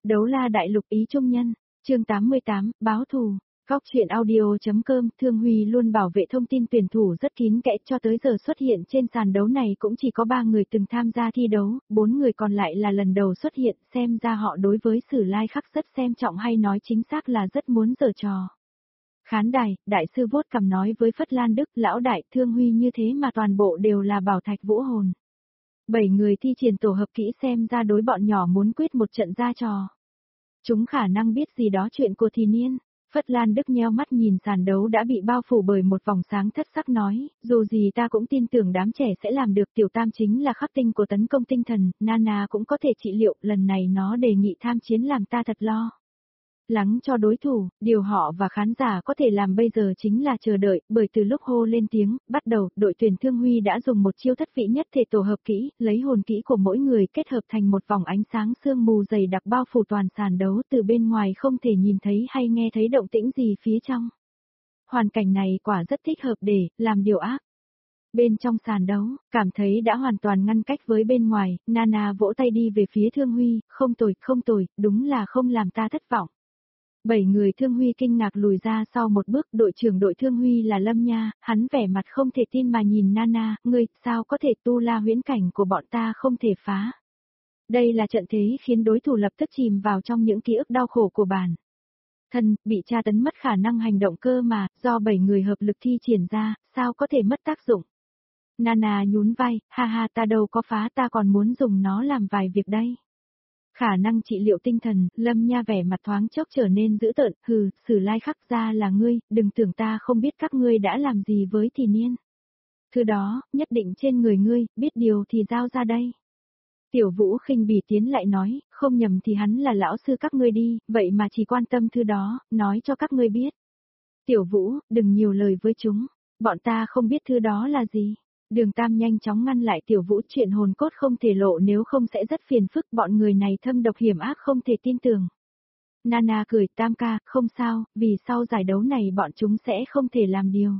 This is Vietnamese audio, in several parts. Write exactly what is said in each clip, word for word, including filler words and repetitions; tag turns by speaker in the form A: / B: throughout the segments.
A: Đấu la đại lục ý trung nhân, chương tám mươi tám, báo thù. Góc truyện audio.com, Thương Huy luôn bảo vệ thông tin tuyển thủ rất kín kẽ, cho tới giờ xuất hiện trên sàn đấu này cũng chỉ có ba người từng tham gia thi đấu, bốn người còn lại là lần đầu xuất hiện, xem ra họ đối với Sử Lai Khắc rất xem trọng, hay nói chính xác là rất muốn giở trò. Khán đài, đại sư vuốt cằm nói với Phất Lan Đức, lão đại, Thương Huy như thế mà toàn bộ đều là bảo thạch vũ hồn. Bảy người thi triển tổ hợp kỹ, xem ra đối bọn nhỏ muốn quyết một trận ra trò. Chúng khả năng biết gì đó chuyện của thì niên. Phất Lan Đức nheo mắt nhìn sàn đấu đã bị bao phủ bởi một vòng sáng thất sắc nói, dù gì ta cũng tin tưởng đám trẻ sẽ làm được. Tiểu Tam chính là khắc tinh của tấn công tinh thần, Nana cũng có thể trị liệu, lần này nó đề nghị tham chiến làm ta thật lo lắng cho đối thủ, điều họ và khán giả có thể làm bây giờ chính là chờ đợi, bởi từ lúc hô lên tiếng, bắt đầu, đội tuyển Thương Huy đã dùng một chiêu thất vị nhất thể tổ hợp kỹ, lấy hồn kỹ của mỗi người kết hợp thành một vòng ánh sáng sương mù dày đặc bao phủ toàn sàn đấu, từ bên ngoài không thể nhìn thấy hay nghe thấy động tĩnh gì phía trong. Hoàn cảnh này quả rất thích hợp để làm điều ác. Bên trong sàn đấu, cảm thấy đã hoàn toàn ngăn cách với bên ngoài, Nana vỗ tay đi về phía Thương Huy, không tồi, không tồi, đúng là không làm ta thất vọng. Bảy người Thương Huy kinh ngạc lùi ra sau một bước, đội trưởng đội Thương Huy là Lâm Nha, hắn vẻ mặt không thể tin mà nhìn Nana, ngươi, sao có thể tu la huyễn cảnh của bọn ta không thể phá. Đây là trận thế khiến đối thủ lập tức chìm vào trong những ký ức đau khổ của bản thân, bị tra tấn mất khả năng hành động cơ mà, do bảy người hợp lực thi triển ra, sao có thể mất tác dụng. Nana nhún vai, ha ha, ta đâu có phá, ta còn muốn dùng nó làm vài việc đây. Khả năng trị liệu tinh thần, Lâm Nha vẻ mặt thoáng chốc trở nên dữ tợn, hừ, Sử Lai Khắc ra là ngươi, đừng tưởng ta không biết các ngươi đã làm gì với thì niên. Thứ đó, nhất định trên người ngươi, biết điều thì giao ra đây. Tiểu Vũ khinh bỉ tiến lại nói, không nhầm thì hắn là lão sư các ngươi đi, vậy mà chỉ quan tâm thứ đó, nói cho các ngươi biết. Tiểu Vũ, đừng nhiều lời với chúng, bọn ta không biết thứ đó là gì. Đường Tam nhanh chóng ngăn lại Tiểu Vũ, chuyện hồn cốt không thể lộ nếu không sẽ rất phiền phức, bọn người này thâm độc hiểm ác không thể tin tưởng. Nana cười, Tam ca, không sao, vì sau giải đấu này bọn chúng sẽ không thể làm điều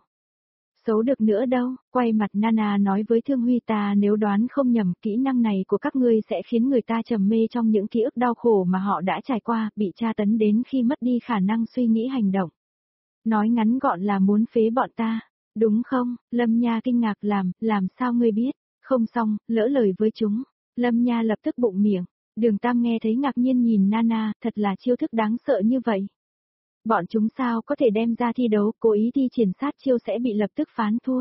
A: xấu được nữa đâu. Quay mặt Nana nói với Thương Huy, ta nếu đoán không nhầm, kỹ năng này của các ngươi sẽ khiến người ta trầm mê trong những ký ức đau khổ mà họ đã trải qua, bị tra tấn đến khi mất đi khả năng suy nghĩ hành động. Nói ngắn gọn là muốn phế bọn ta. Đúng không? Lâm Nha kinh ngạc, làm, làm sao ngươi biết? Không xong, lỡ lời với chúng. Lâm Nha lập tức bụng miệng. Đường Tam nghe thấy ngạc nhiên nhìn Nana, thật là chiêu thức đáng sợ như vậy. Bọn chúng sao có thể đem ra thi đấu, cố ý thi triển sát chiêu sẽ bị lập tức phán thua.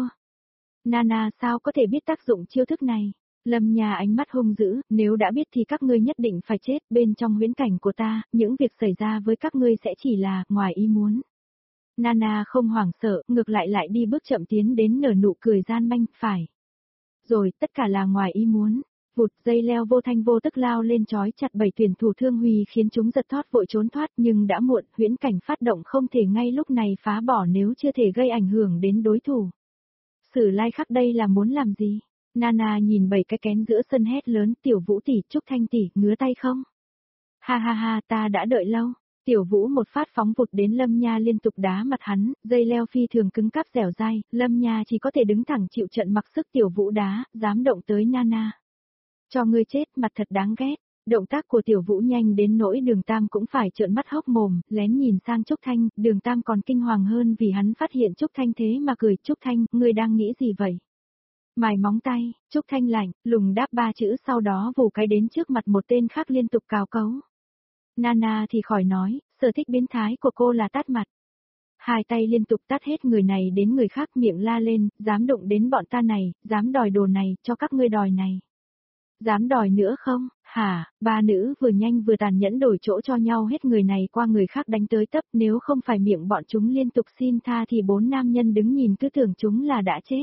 A: Nana sao có thể biết tác dụng chiêu thức này? Lâm Nha ánh mắt hung dữ, nếu đã biết thì các ngươi nhất định phải chết, bên trong huyễn cảnh của ta, những việc xảy ra với các ngươi sẽ chỉ là ngoài ý muốn. Nana không hoảng sợ, ngược lại lại đi bước chậm tiến đến nở nụ cười gian manh, phải. Rồi, tất cả là ngoài ý muốn. Vụt, dây leo vô thanh vô tức lao lên trói chặt bảy tuyển thủ Thương Huy khiến chúng giật thót vội trốn thoát, nhưng đã muộn, huyễn cảnh phát động không thể ngay lúc này phá bỏ nếu chưa thể gây ảnh hưởng đến đối thủ. Sử Lai Khắc đây là muốn làm gì? Nana nhìn bảy cái kén giữa sân hét lớn, Tiểu Vũ tỷ, Trúc Thanh tỷ, ngứa tay không? Ha ha ha, ta đã đợi lâu. Tiểu Vũ một phát phóng vụt đến Lâm Nha liên tục đá mặt hắn, dây leo phi thường cứng cáp dẻo dai, Lâm Nha chỉ có thể đứng thẳng chịu trận mặc sức Tiểu Vũ đá, dám động tới Nana. Cho ngươi chết, mặt thật đáng ghét. Động tác của Tiểu Vũ nhanh đến nỗi Đường Tam cũng phải trợn mắt hốc mồm, lén nhìn sang Trúc Thanh, Đường Tam còn kinh hoàng hơn vì hắn phát hiện Trúc Thanh thế mà cười, Trúc Thanh, ngươi đang nghĩ gì vậy? Mài móng tay, Trúc Thanh lạnh, lùng đáp ba chữ sau đó vù cái đến trước mặt một tên khác liên tục cào cấu. Nana thì khỏi nói, sở thích biến thái của cô là tát mặt. Hai tay liên tục tát hết người này đến người khác, miệng la lên, dám đụng đến bọn ta này, dám đòi đồ này, cho các ngươi đòi này. Dám đòi nữa không? Hả? Ba nữ vừa nhanh vừa tàn nhẫn đổi chỗ cho nhau hết người này qua người khác đánh tới tấp, nếu không phải miệng bọn chúng liên tục xin tha thì bốn nam nhân đứng nhìn cứ tưởng chúng là đã chết.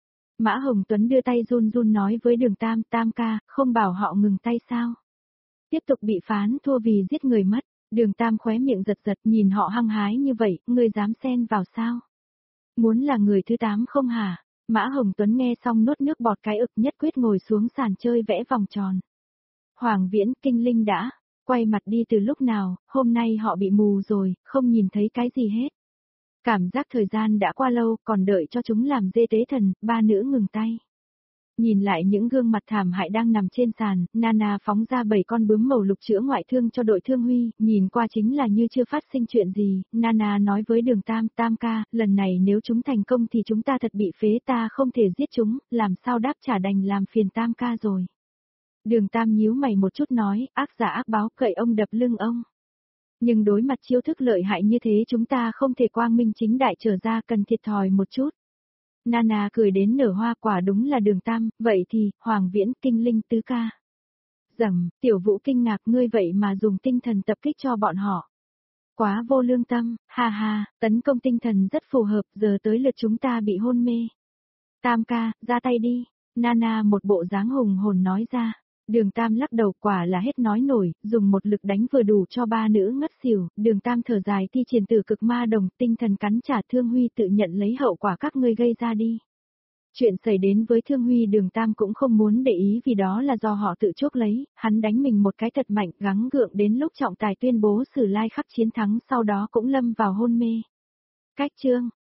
A: Mã Hồng Tuấn đưa tay run run nói với Đường Tam, Tam ca, không bảo họ ngừng tay sao? Tiếp tục bị phán thua vì giết người mất. Đường Tam khóe miệng giật giật nhìn họ hăng hái như vậy, ngươi dám xen vào sao? Muốn là người thứ tám không hả? Mã Hồng Tuấn nghe xong nuốt nước bọt cái ực, nhất quyết ngồi xuống sàn chơi vẽ vòng tròn. Hoàng Viễn, Kinh Linh đã quay mặt đi từ lúc nào, hôm nay họ bị mù rồi, không nhìn thấy cái gì hết. Cảm giác thời gian đã qua lâu, còn đợi cho chúng làm dê tế thần, ba nữ ngừng tay. Nhìn lại những gương mặt thảm hại đang nằm trên sàn, Nana phóng ra bảy con bướm màu lục chữa ngoại thương cho đội Thương Huy, nhìn qua chính là như chưa phát sinh chuyện gì. Nana nói với Đường Tam, Tam ca, lần này nếu chúng thành công thì chúng ta thật bị phế, ta không thể giết chúng, làm sao đáp trả, đành làm phiền Tam ca rồi. Đường Tam nhíu mày một chút nói, ác giả ác báo, cậy ông đập lưng ông. Nhưng đối mặt chiêu thức lợi hại như thế chúng ta không thể quang minh chính đại trở ra, cần thiệt thòi một chút. Nana cười đến nở hoa, quả đúng là Đường Tam, vậy thì, Hoàng Viễn, Kinh Linh tứ ca. Dầm, Tiểu Vũ kinh ngạc, ngươi vậy mà dùng tinh thần tập kích cho bọn họ. Quá vô lương tâm, ha ha, tấn công tinh thần rất phù hợp, giờ tới lượt chúng ta bị hôn mê. Tam ca, ra tay đi, Nana một bộ dáng hùng hồn nói ra. Đường Tam lắc đầu, quả là hết nói nổi, dùng một lực đánh vừa đủ cho ba nữ ngất xỉu. Đường Tam thở dài, thi triển tử cực ma đồng, tinh thần cắn trả. Thương Huy tự nhận lấy hậu quả các ngươi gây ra đi. Chuyện xảy đến với Thương Huy Đường Tam cũng không muốn để ý, vì đó là do họ tự chuốc lấy. Hắn đánh mình một cái thật mạnh, gắng gượng đến lúc trọng tài tuyên bố Sử Lai Khắc chiến thắng, sau đó cũng lâm vào hôn mê. Cách chương